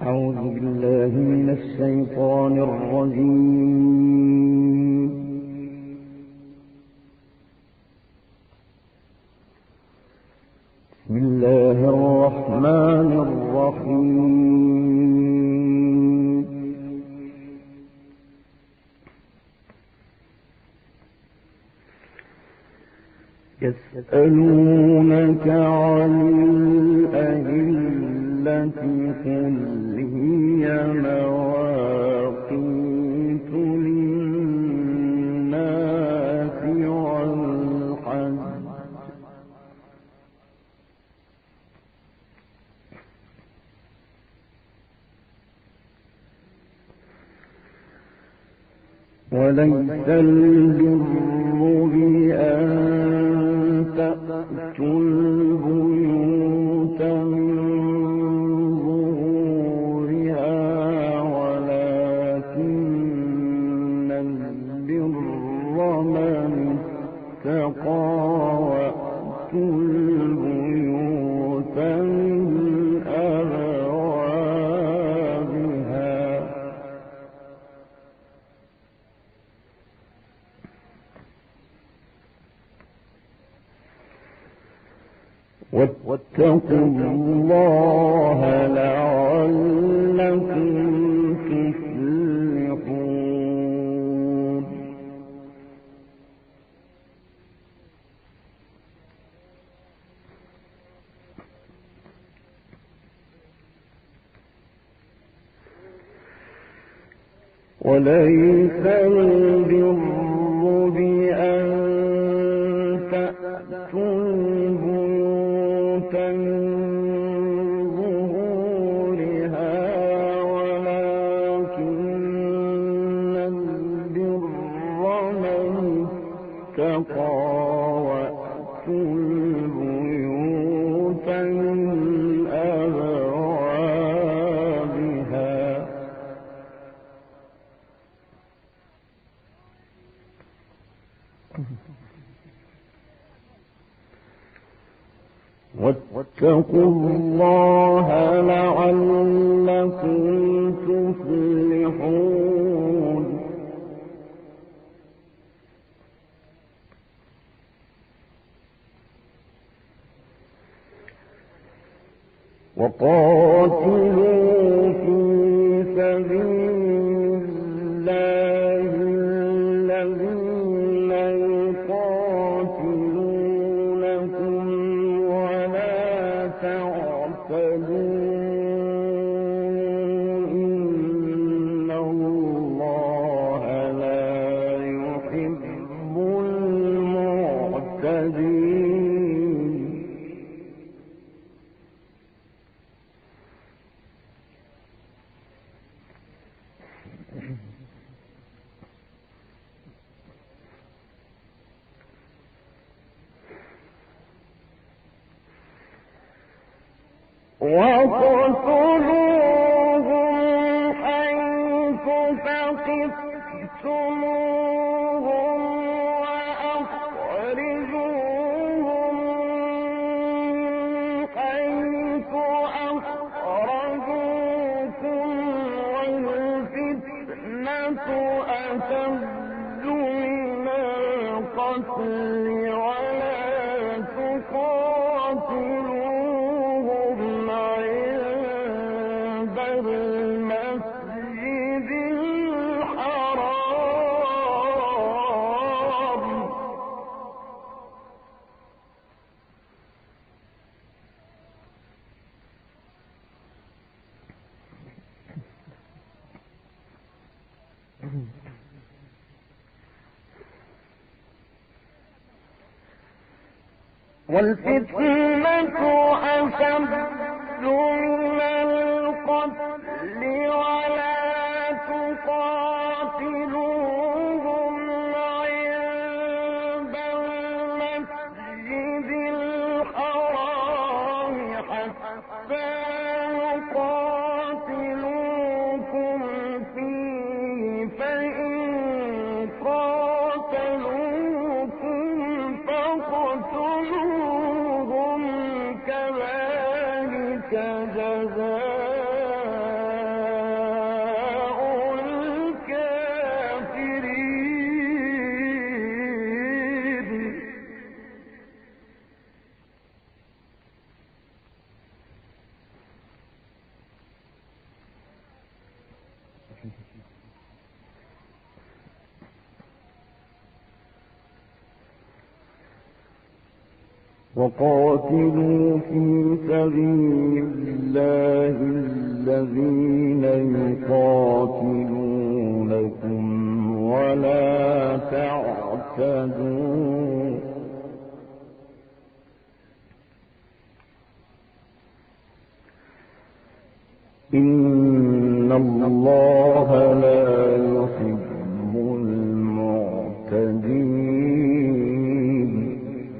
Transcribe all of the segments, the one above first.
أعوذ بالله من الشيطان الرجيم. بسم الله الرحمن الرحيم. يسألونك عن الأهلة قل هي مواقيت للناس والحج وليس البر بأن تأتوا البيوت من ظهورها ولكن البر من اتقى وأتوا البيوت من أبوابها واتقوا الله لعلكم تفلحون. وليس البر بأن تأتوا البيوت من ظهورها ولكن البر من اتقى وأتوا البيوت من أبوابها واتقوا الله لعلكم تفلحون. وقاتلوا في سبيل الله الذين يقاتلونكم ولا تعتدوا إن الله لا يحب المعتدين. وَاقْتُلُوهُمْ حَيْثُ ثَقِفْتُمُوهُمْ وَأَخْرِجُوهُمْ حَيْثُ أَخْرَجُوكُمْ وَالْفِتْنَةُ أَشَدُّ مِنَ الْقَتْلِ وَلَا تُقَاتِلُوهُمْ عِندَ الْمَسْجِدِ الْحَرَامِ والفتنة أشد من القتل ولا تقاتلوهم عند المسجد الحرام حتى يقاتلوكم فيه فإن قاتلوكم فاقتلوهم كذلك جزاء وقاتلوا في سبيل الله الذين يقاتلونكم ولا تعتدوا إن الله لا يحب المعتدين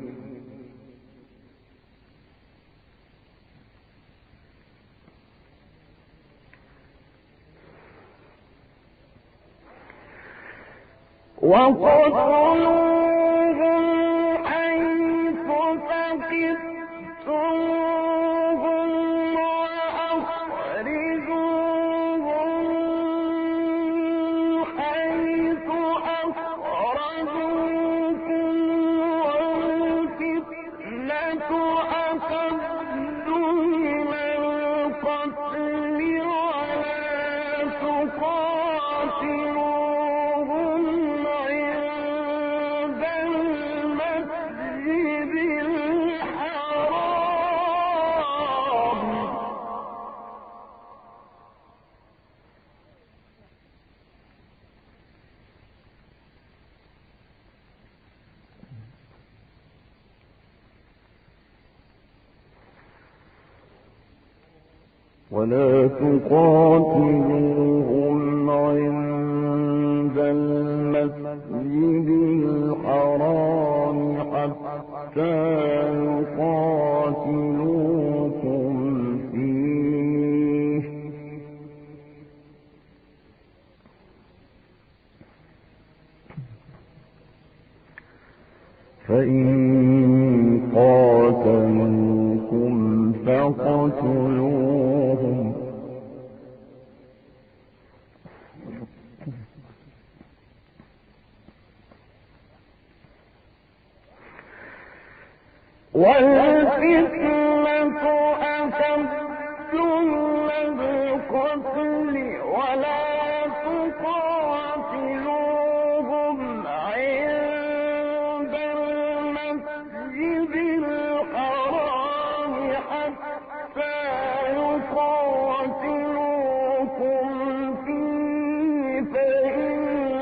وقتلوهم حيث ثقفتموهم وأخرجوهم حيث أخرجوكم والفتنة أشد من القتل ولا تقاتلوهم عند المسجد الحرام ولا تقاتلوهم عند المسجد الحرام حتى يقاتلوكم فيه فإن قاتلوكم فاقتلوهم والفتنة أشد من القتل ولا تقاتلوهم عند المسجد الحرام حتى يقاتلوكم فيه فإن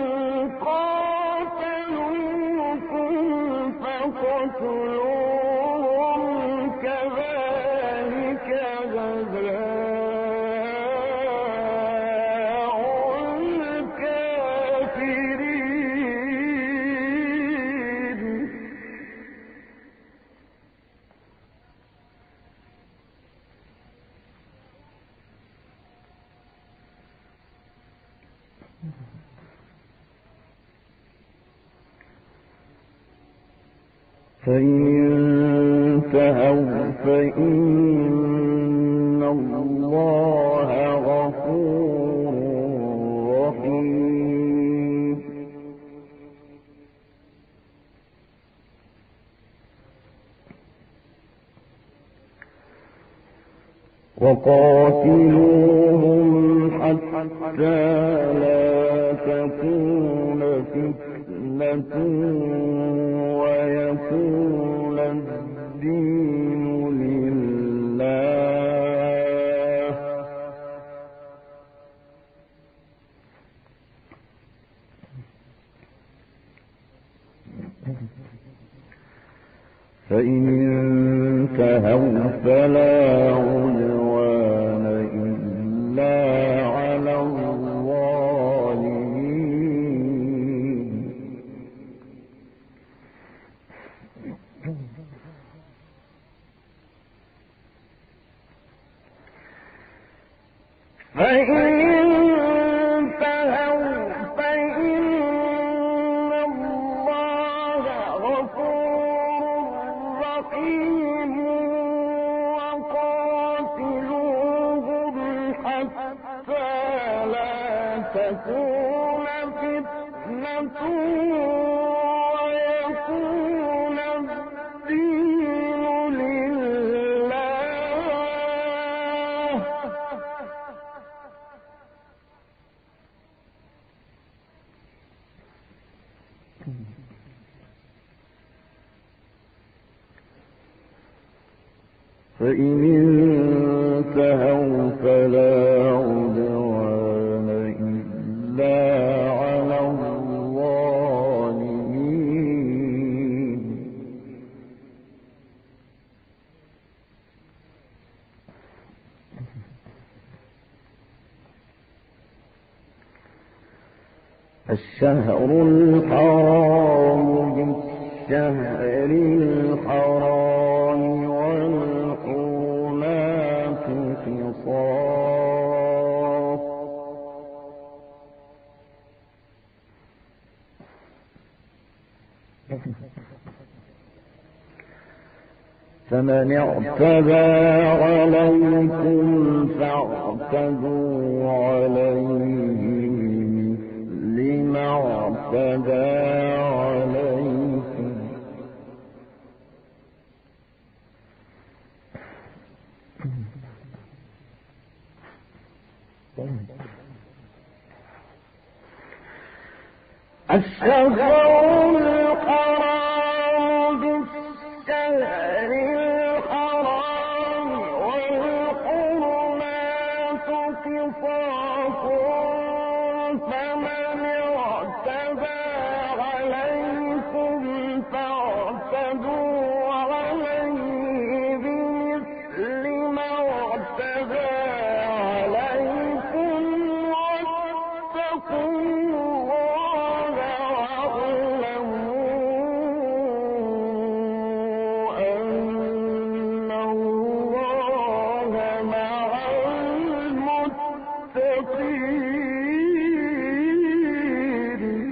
قاتلوكم فاقتلوهم كذلك جزاء الكافرين فإن انتهوا فإن الله غفور رحيم وقاتلوهم حتى لا تكون فتنة ويكون الدين لله فإن انتهوا فلا عدوان إلا على الظالمين فإن انتهوا فإن الله غفور رحيم وقاتلوهم حتى لا تكون فتنة ويكون الدين لله فإن انتهوا فلا عدوان إلا على الظالمين. الشهر الحرام بالشهر الحرام والحرمات قصاص فمن اعتدى عليكم فاعتدوا عليه لما اعتدى عليكم الشهر الحرام بالشهر الحرام والحرمات قصاص فمن اعتدى عليكم فاعتدوا عليه بمثل ما اعتدى عليكم واتقوا الله واعلموا أن الله مع المتقين.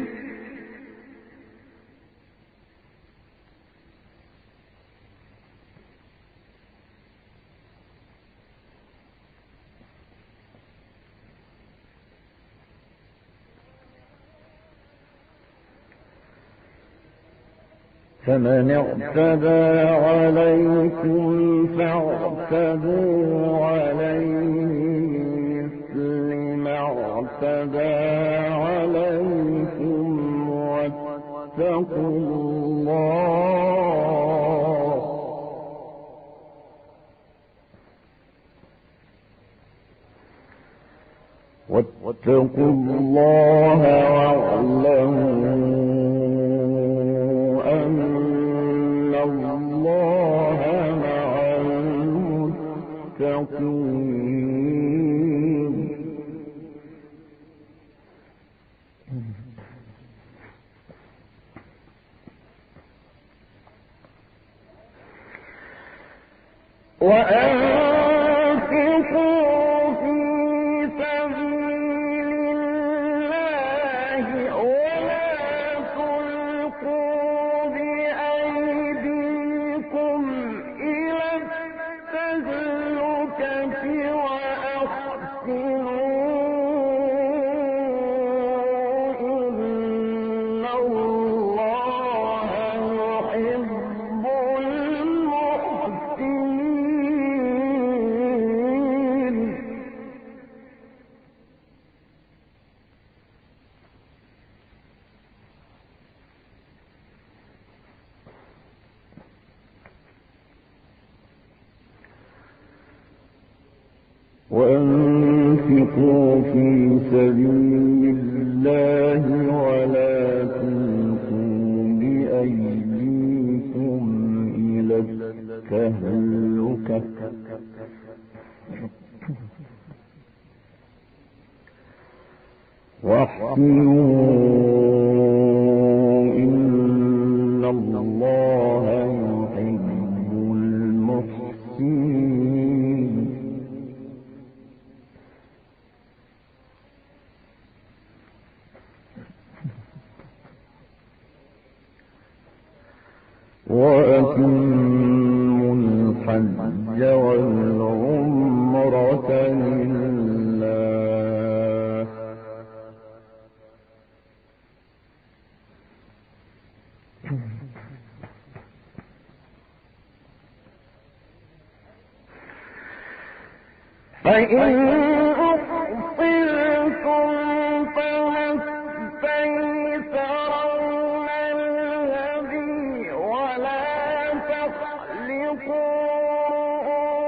فمن اعتدى عليكم فاعتدوا عليه مثل ما اعتدى عليكم واتقوا الله واعلموا أن الله مع المتقين. وأنفقوا في سبيل الله ولا تلقوا بأيديكم إلى التهلكة وأحسنوا إن الله يحب المحسنين. وأنفقوا في سبيل الله ولا تلقوا بأيديكم إلى التهلكة واحسنوا إن الله يحب المحسنين. وأتموا الحج والعمرة لله فإن أحصرتم فما استيسر من الهدي ولا تحلقوا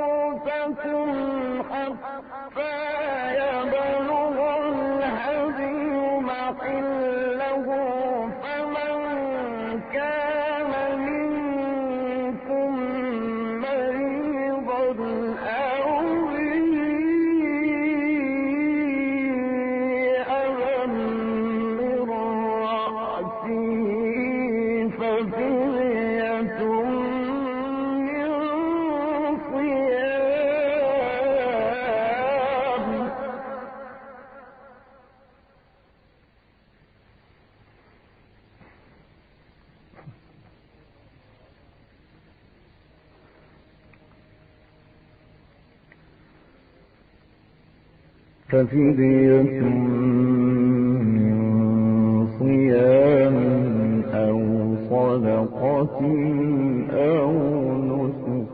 ففدية من صيام أو صدقة أو نسك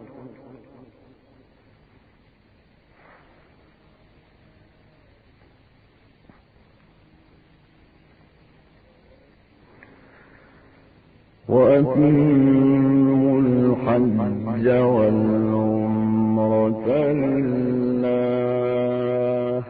وأتموا الحج والعمرة لله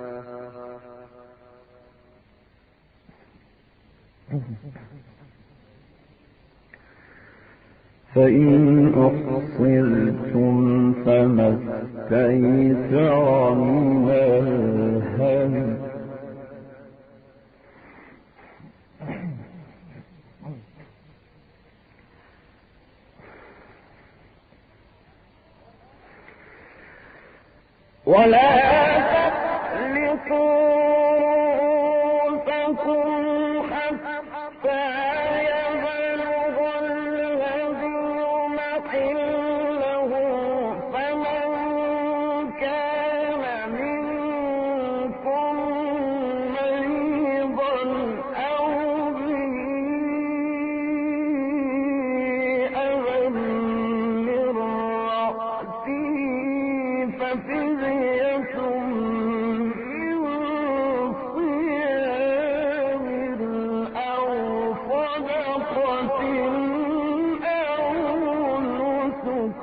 فإن أحصرتم فما استيسر من الهدي ولا تحلقوا رؤوسكم حتى يبلغ الهدي محله فمن كان منكم مريضا أو به أذى من رأسه ففدية من صيام أو صدقة أو نسك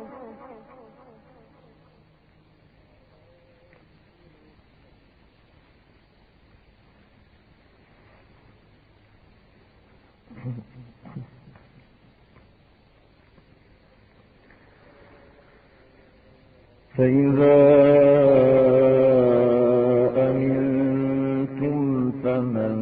فإذا أمنتم فمن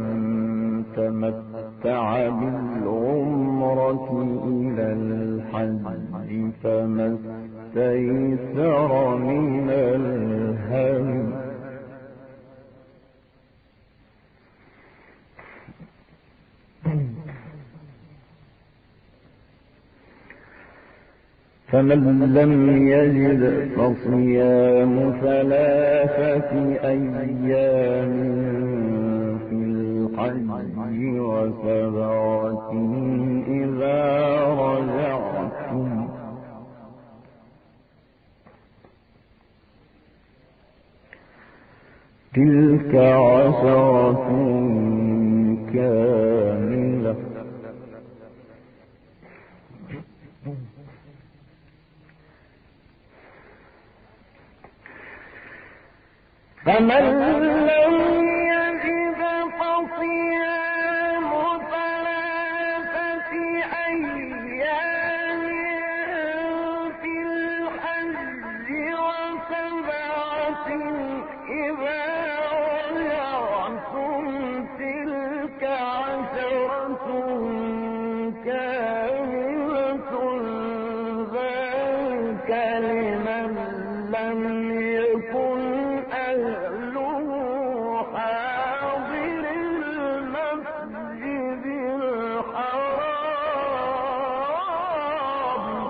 تمتع بالعمرة إلى الحج فما استيسر من الهدي فمن لم يجد فصيام 3 أيام في الحج و7 إذا رجعتم تلك 10 كاملة فمن لم يجد فصيام 3 أيام في الحج و7 إذا رجعتم تلك 10 كاملة ذلك لمن لم يكن أهله حاضر المسجد الحرام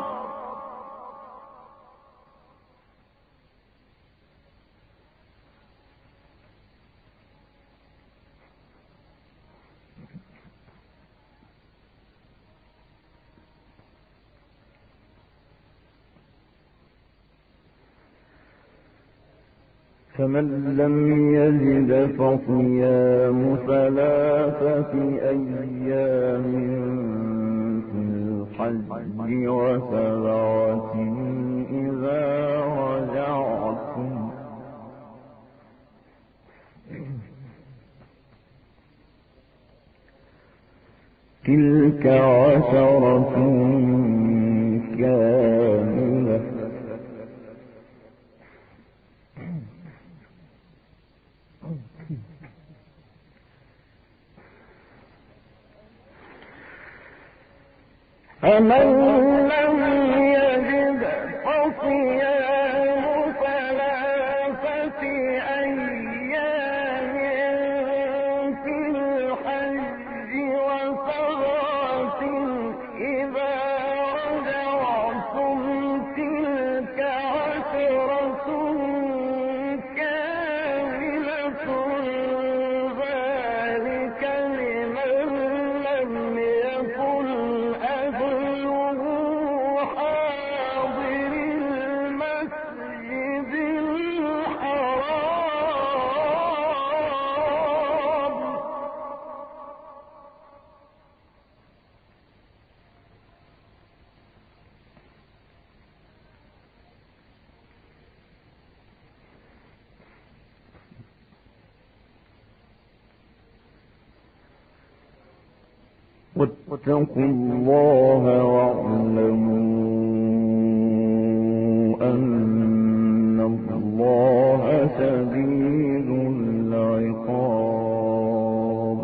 فمن لم يجد فصيام 3 أيام في الحج و7 إذا رجعتم تلك 10 كاملة فمن لم يجد فصيام 3 أيام في الحج و7 إذا رجعتم تلك 10 كاملة واتقوا الله واعلموا أن الله شديد العقاب.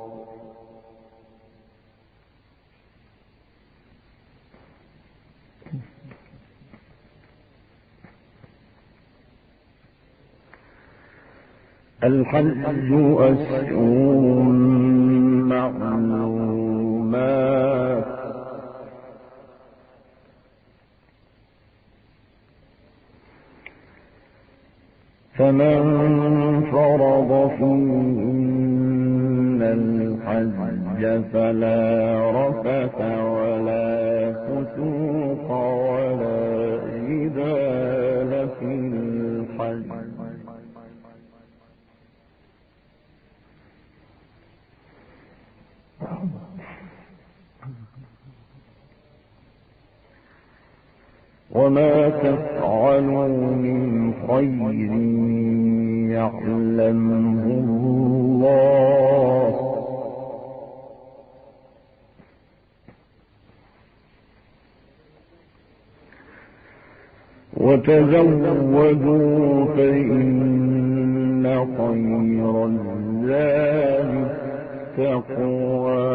الحج أشهر معلومات فمن فرض فيهن الحج فلا رفث ولا فسوق ولا جدال في الحج وما تفعلوا من خير يعلمه الله وتزودوا فإن خير الزاد التقوى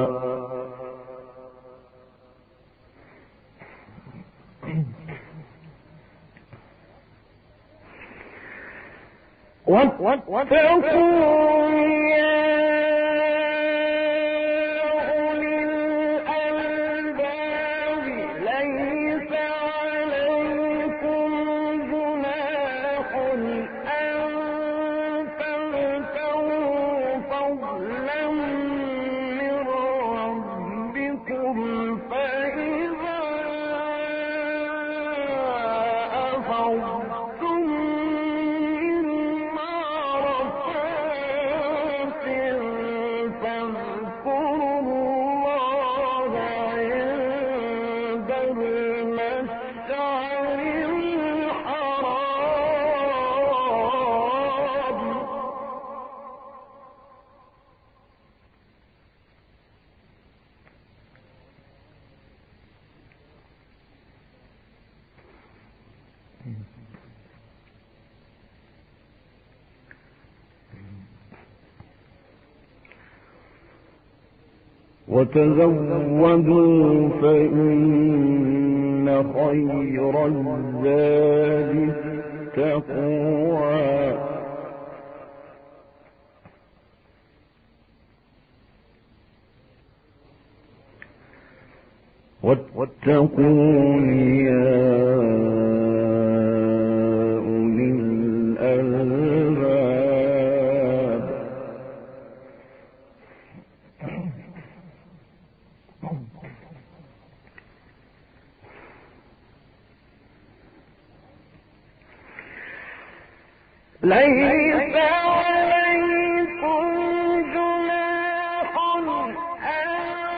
واتقوا يا أولي الألباب ليس عليكم جناح أن تبتغوا فضلا من ربكم فإذا أفضتم وتزودوا فإن خير الزاد التقوى واتقون يا أولي الألباب ليس عليكم جناح أن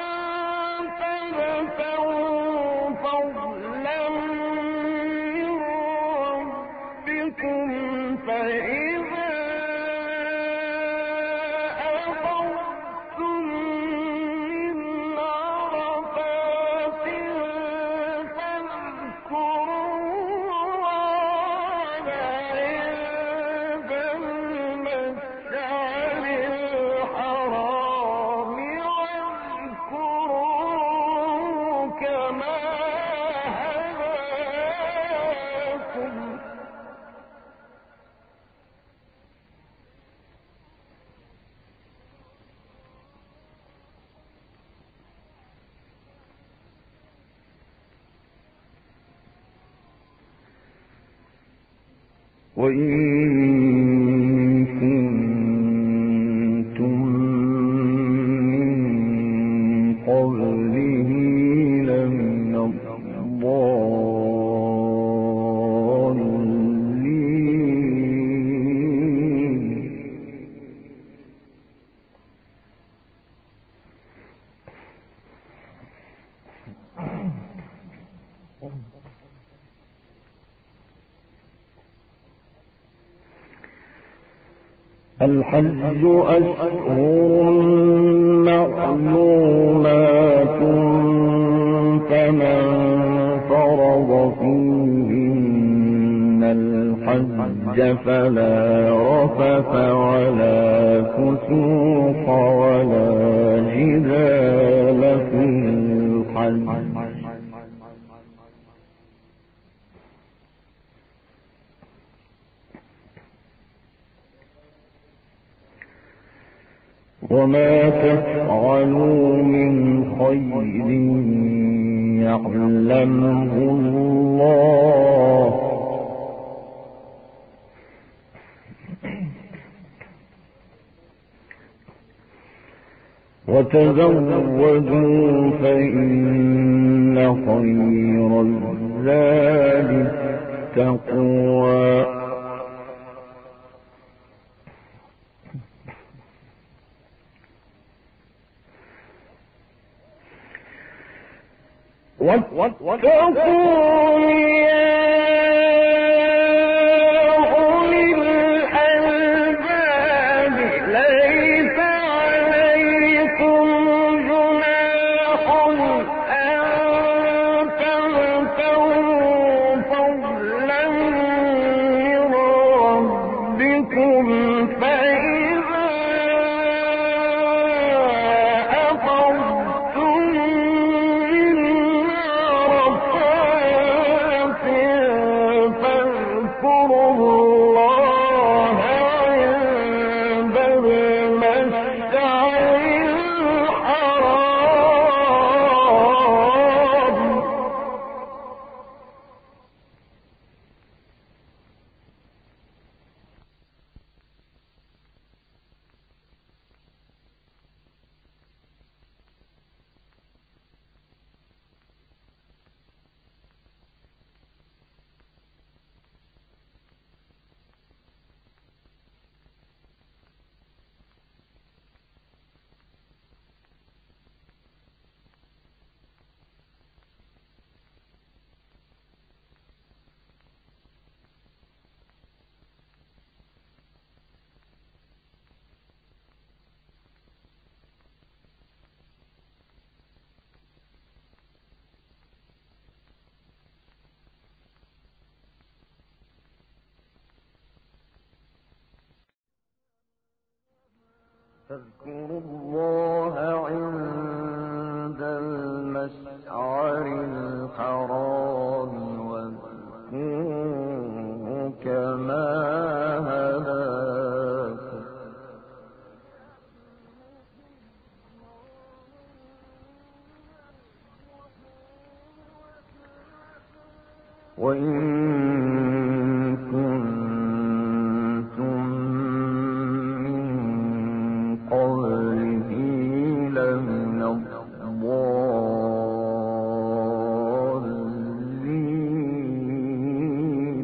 تبتغوا فضلا من ربكم فإذا أفضتم من عرفات فاذكروا الله عند المشعر الحرام واذكروه كما هداكم وإن كنتم من قبله لمن الضالين الحج أشهر معلومات فمن فرض فيهن الحج فلا رفث ولا فسوق ولا جدال في الحج وما تفعلوا من خير يعلمه الله وتزودوا فإن خير الزاد التقوى واتقوا يا أولي الألباب ليس عليكم جناح أن تبتغوا فضلا من ربكم فإذا أفضتم فاذكروا الله عند المشعر الحرام فاذكروا الله عند المشعر الحرام واذكروه كما هداكم وإن كنتم من قبله لمن الضالين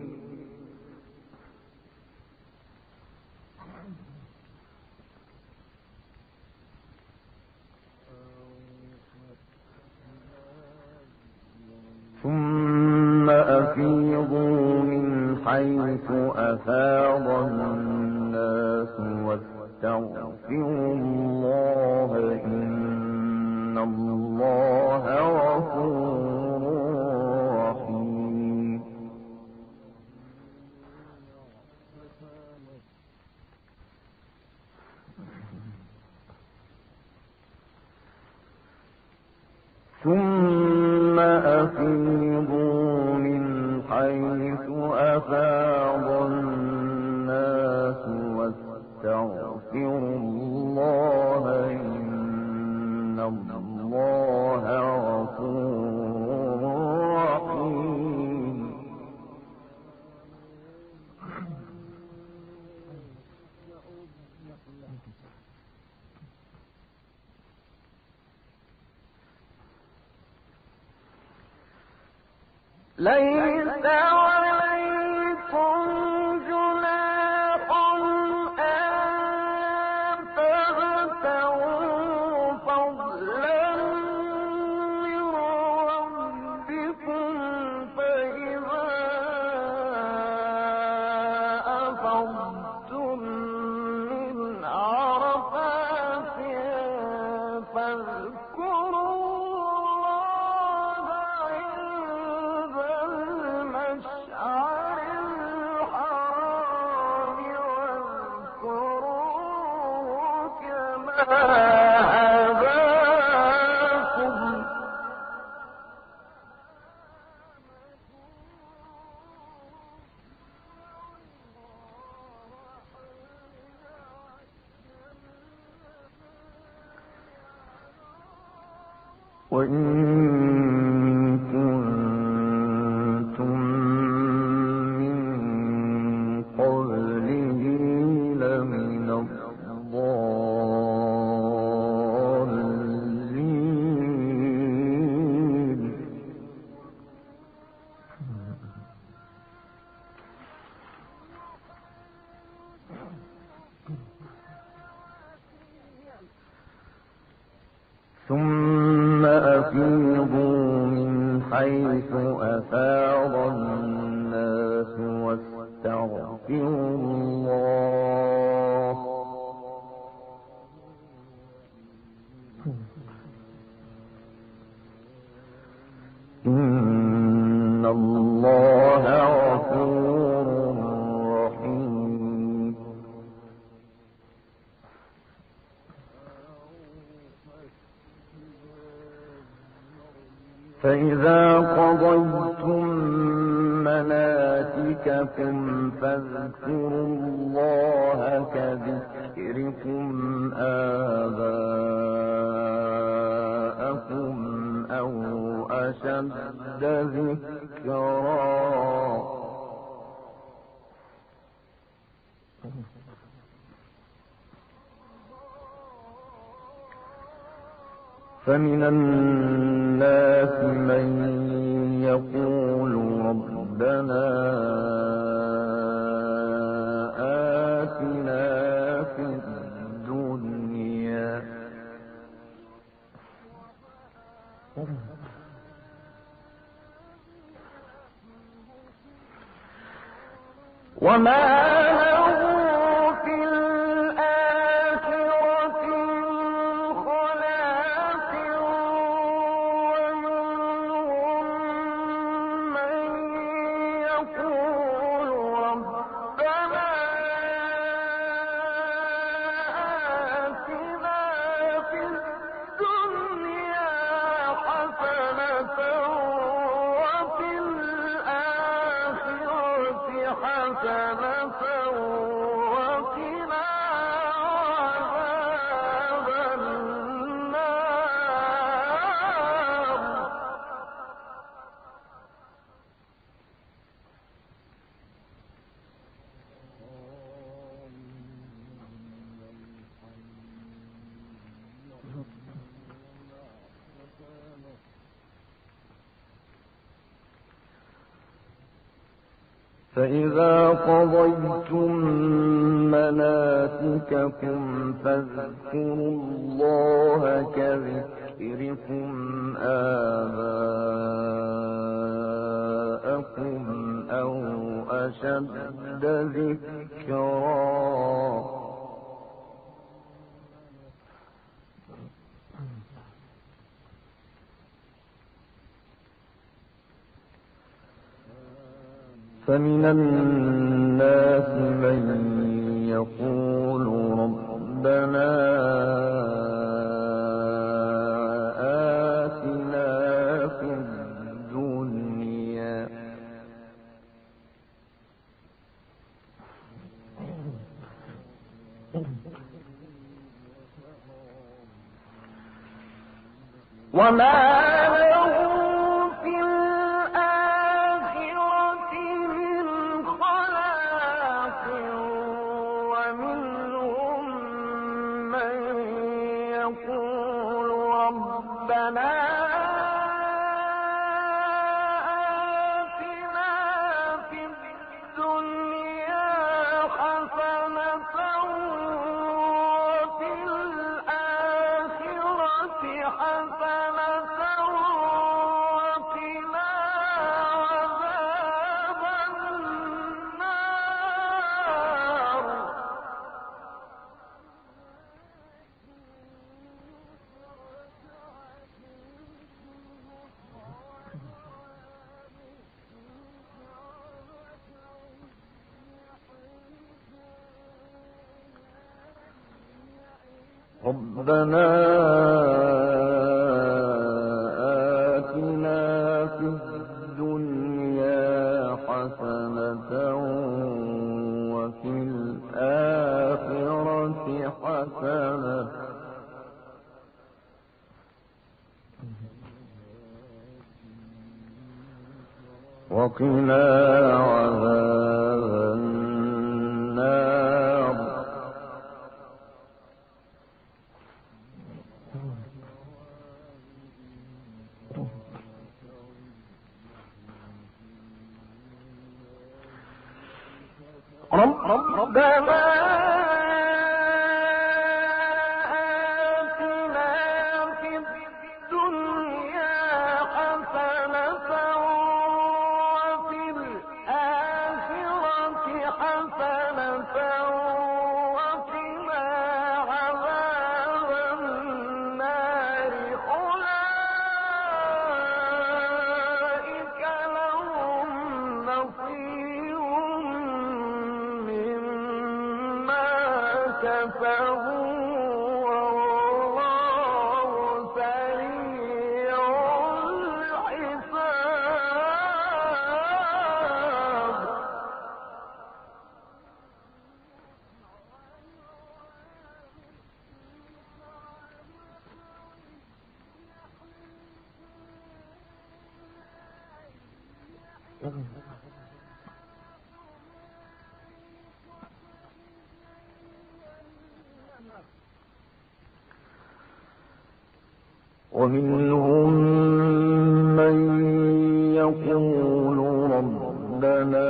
ثم أفيضوا من حيث أفاض الناس واستغفروا الله إن الله غفور رحيم ثم أفيضوا من حيث أفاض الناس واستغفروا الله إن الله غفور رحيم ليس عليكم جناح أن تبتغوا فضلا من ربكم فإذا أفضتم من عرفات فاذكروا الله هداكم وإن كنتم من قبله لمن الضالين ثم أفيضوا من حيث أفاض الناس واستغفروا الله إن الله غفور رحيم فإذا قضيتم مناسككم فاذكروا الله كذكركم آباءكم أو أشد ذكرا فمن الناس من يقول ربنا آتنا في الدنيا وما له في الآخرة من خلاق ومنهم من يقول ربنا آتنا في الدنيا حسنة وفي الآخرة حسنة وقنا عذاب النار فإذا قضيتم مناسككم فاذكروا الله كذكركم آباءكم أو أشد ذكرا فمن الناس من يقول ربنا آتنا في الدنيا وما له في الآخرة من خلاق ومنهم من يقول ربنا آتنا في الدنيا حسنة وفي الآخرة حسنة وقنا عذاب النار ربنا آتنا في الدنيا حسنة وفي الآخرة حسنة وقنا عذاب النار. ربنا ومنهم من يقول ربنا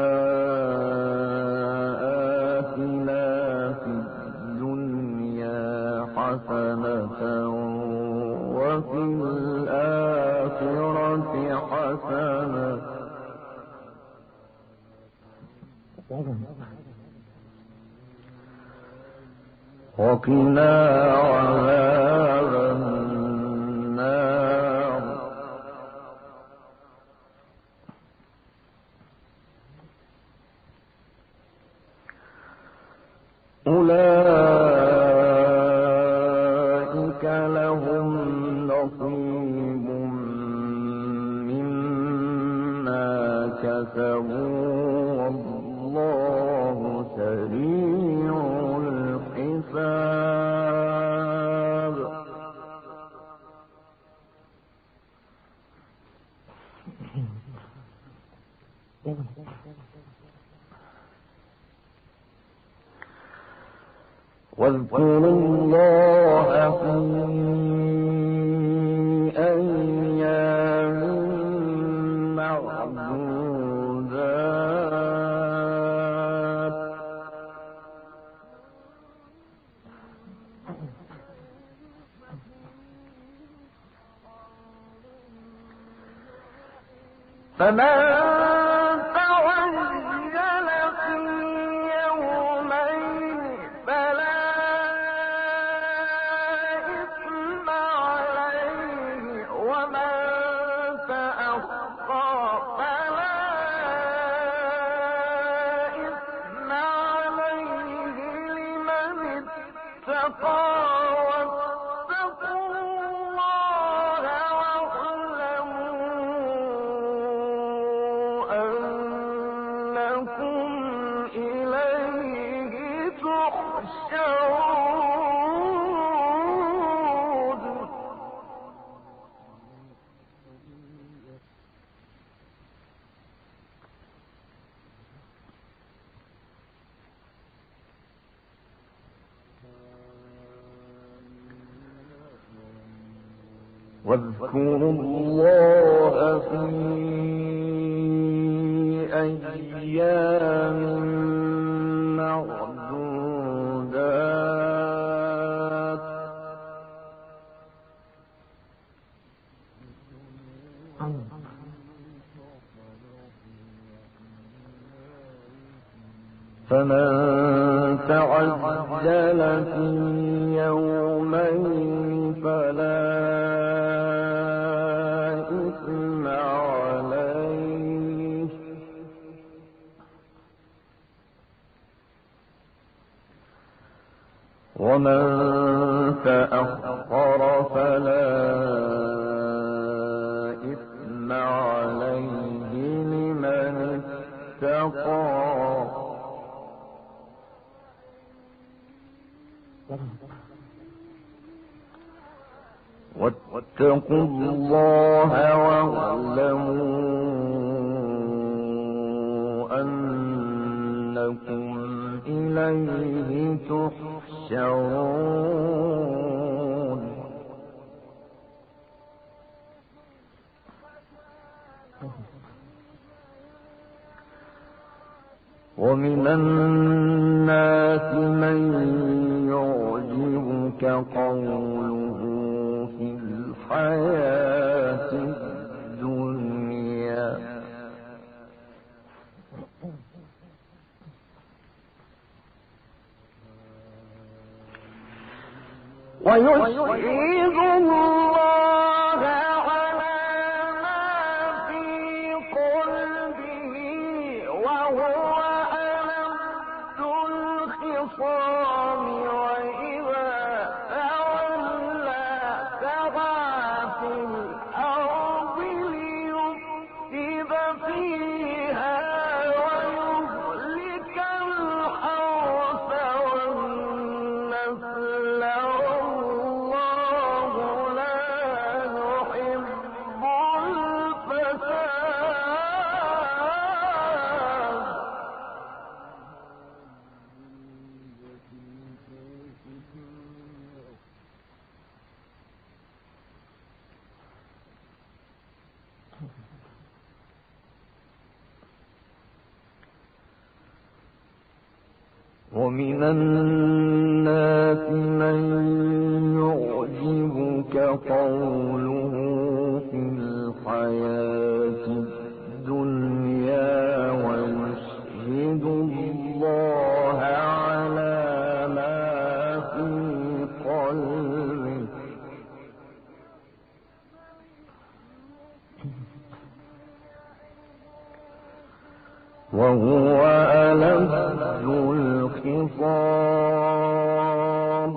آتنا في الدنيا حسنة وفي الآخرة حسنة وقنا عذاب النار. أولئك لهم نصيب مما كسبوا والله سريع الحساب. واذكروا الله في أيام معدودات فمن تعجل في يومين فلا إثم عليه ومن تأخر فلا إثم عليه لمن اتقى واتقوا الله واعلموا أنكم إليه تحشرون. واذكروا الله في أيام معدودات فمن تعجل في يومين فلا إثم عليه ومن تأخر فلا إثم عليه لمن اتقى واتقوا الله واعلموا أنكم إليه تحشرون ومن الناس من يعجبك قوله في الحياة الدنيا ويشهد الله على ما في قلبه وهو ألد الخصام وإذا تولى سعى في الأرض ليفسد فيها ويهلك الحرث والنسل والله لا يحب ومن الناس من يعجبك قوله في الحياة الدنيا ويشهد الله على ما في قلبه وهو ألد الخصام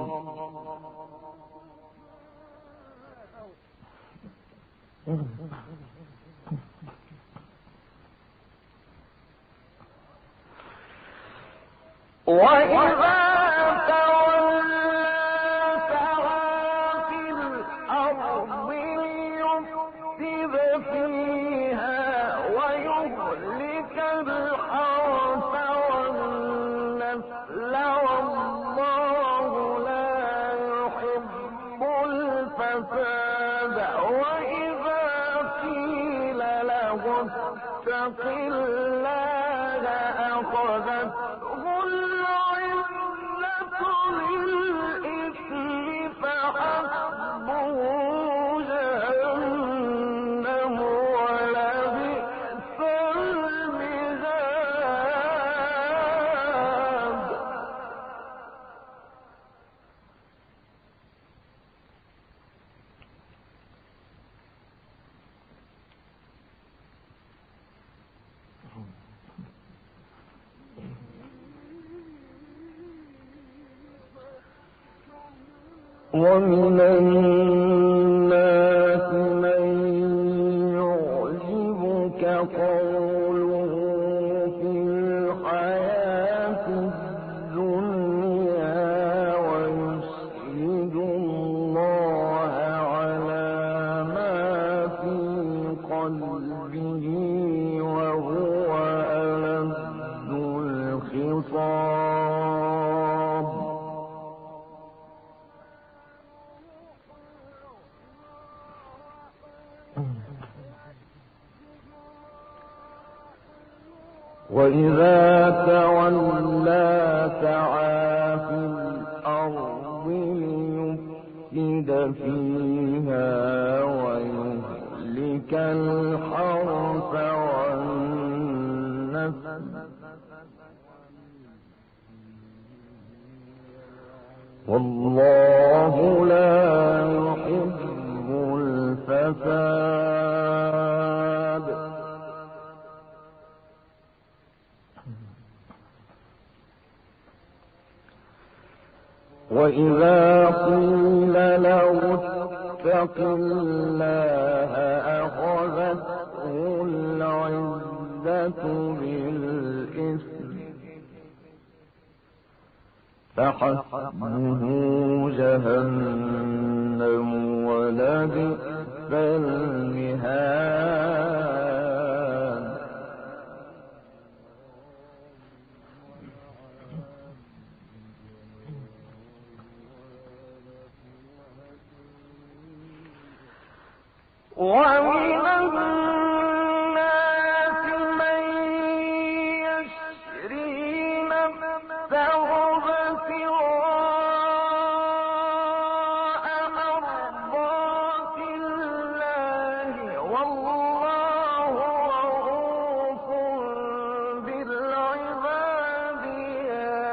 وإذا تولى سعى في الأرض ليفسد فيها ويهلك الحرث والنسل والله لا يحب الفساد وإذا قيل له اتق الله أخذته العزة بالإثم فحسبه جهنم ولبئس المهاد ومن الناس من يعجبك قوله في الحياة الدنيا ويشهد الله على ما في قلبه وهو ألد الخصام وإذا تولى سعى في الأرض ليفسد فيها ويهلك الحرث والنسل والله لا يحب الفساد وإذا قيل له اتق الله أخذته العزة بالإثم فحسبه جهنم ولبئس المهاد ومن الناس من يشري نفسه ابتغاء مرضات الله والله رؤوف بالعباد يا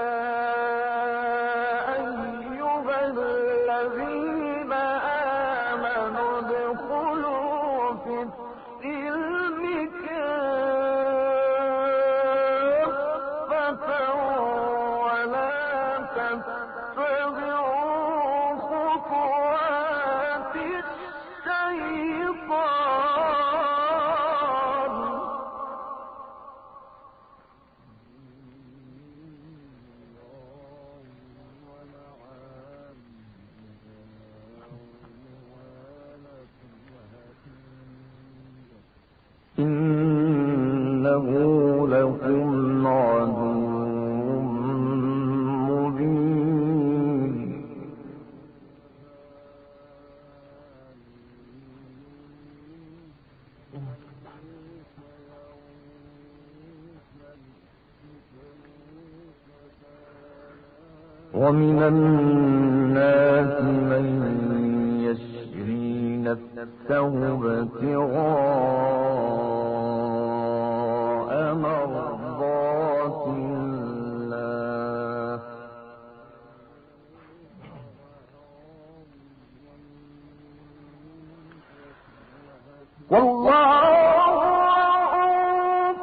أيها الذين آمنوا ادخلوا في السلم كافة ولا تتبعوا خطوات الشيطان إنه لكم عدو مبين ومن الناس من يشري نفسه ابتغاء مرضات الله والله رؤوف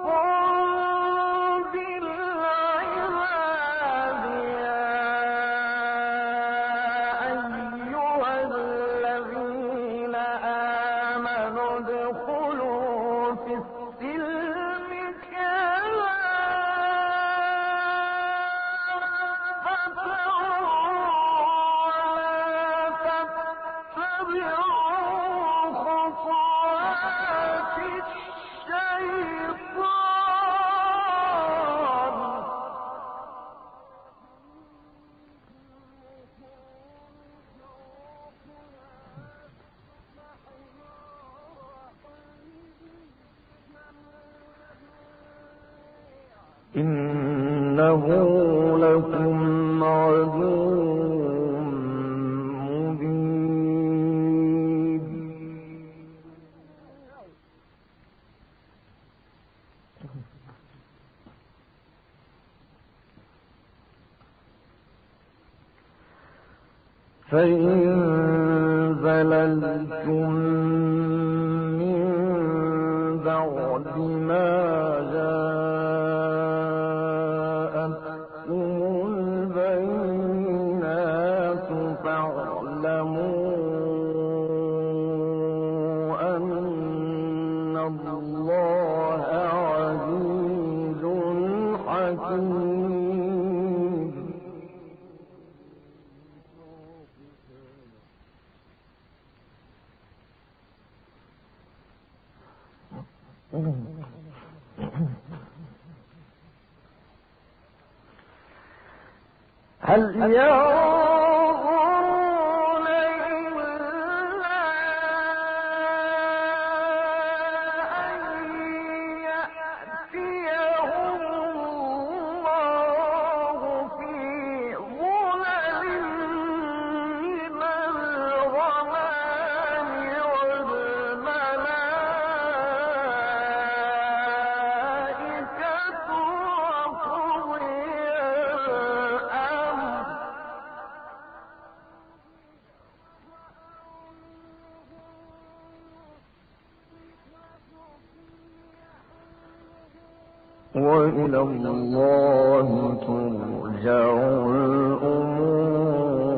بالعباد يا أيها الذين آمنوا ادخلوا في السلم كافة ولا تتبعوا خطوات الشيطان إنه لكم عدو مبين فإن زللتم من بعد ما جاءتكم البينات فاعلموا أن الله عزيز حكيم هل ينظرون إلا أن يأتيهم الله في ظلل من الغمام والملائكة وقضي الأمر وإلى الله ترجع الأمور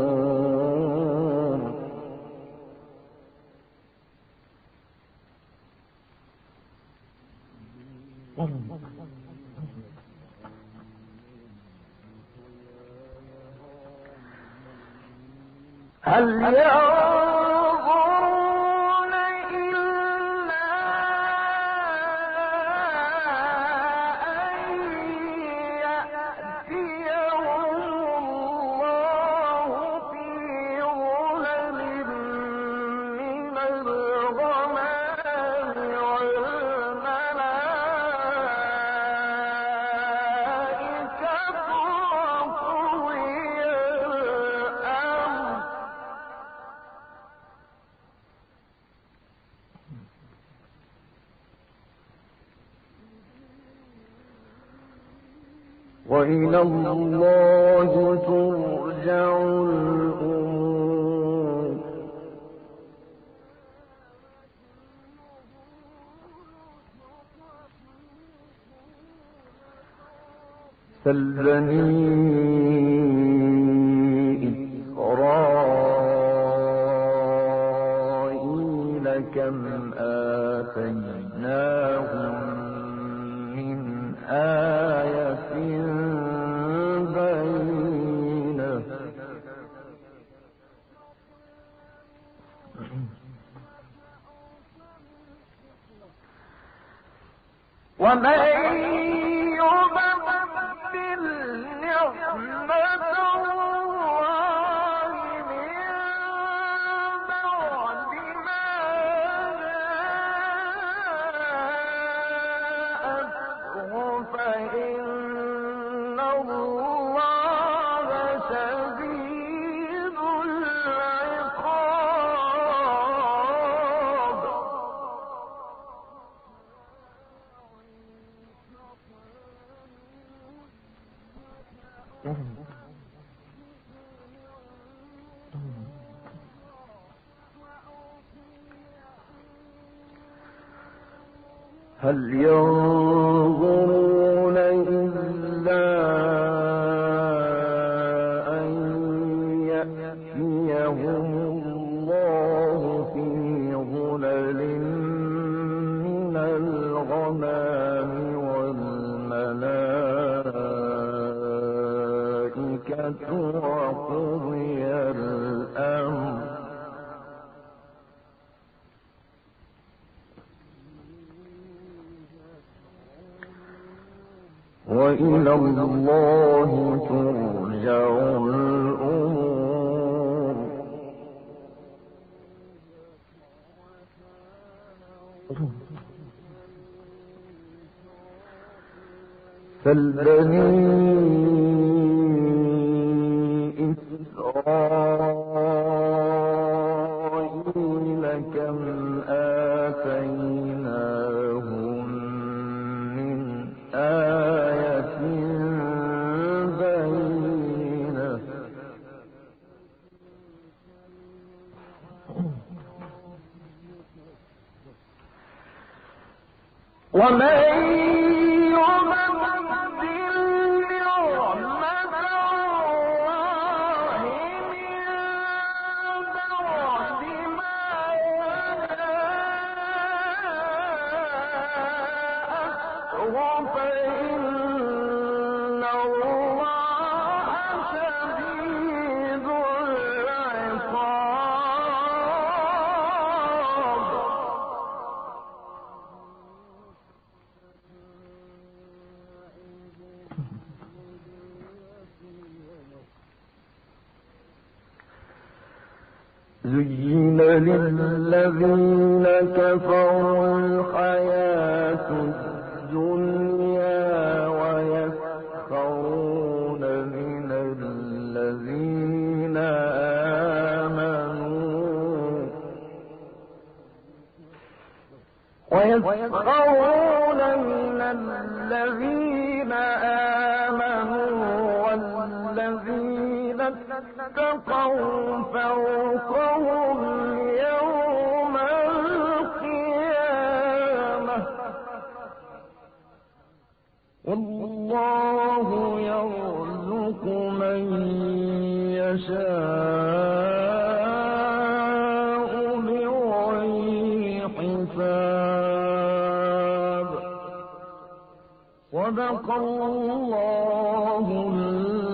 هل ينظرون إلا أن يأتيهم الله في ظلل من الغمام والملائكة وقضي الأمر وإلى الله ترجع الأمور سل بني إسرائيل كم آتيناهم من آية بينة ومن يبدل نعمة الله من بعد ما جاءته فإن الله شديد العقاب هل ينظرون إلا أن يأتيهم الله في ظلل من الغمام والملائكة وقضي الأمر وإلى الله ترجع الأمور سل بني إسرائيل كم آتيناهم من آية بينة ومن يبدل نعمة الله من بعد ما جاءته فإن الله شديد العقاب زين للذين كفروا الحياة الدنيا ويسخرون من الذين آمنوا والذين اتقوا فوقهم يوم القيامة والله يرزق من يشاء بغير حساب صدق الله